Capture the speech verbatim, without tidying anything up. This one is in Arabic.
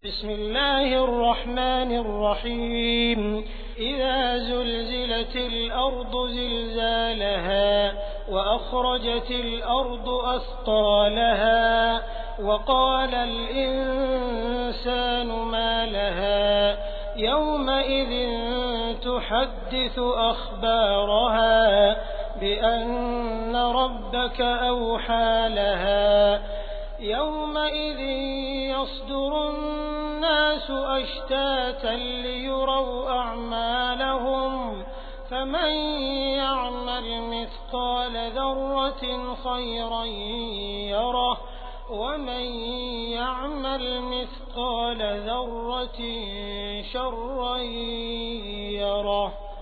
بسم الله الرحمن الرحيم إذا زلزلت الأرض زلزالها وأخرجت الأرض أثقالها وقال الإنسان ما لها يومئذ تحدث أخبارها بأن ربك أوحى لها يومئذ يصدر الناس أشتاتا ليروا أعمالهم فمن يعمل مثقال ذرة خيرا يره ومن يعمل مثقال ذرة شرا يره.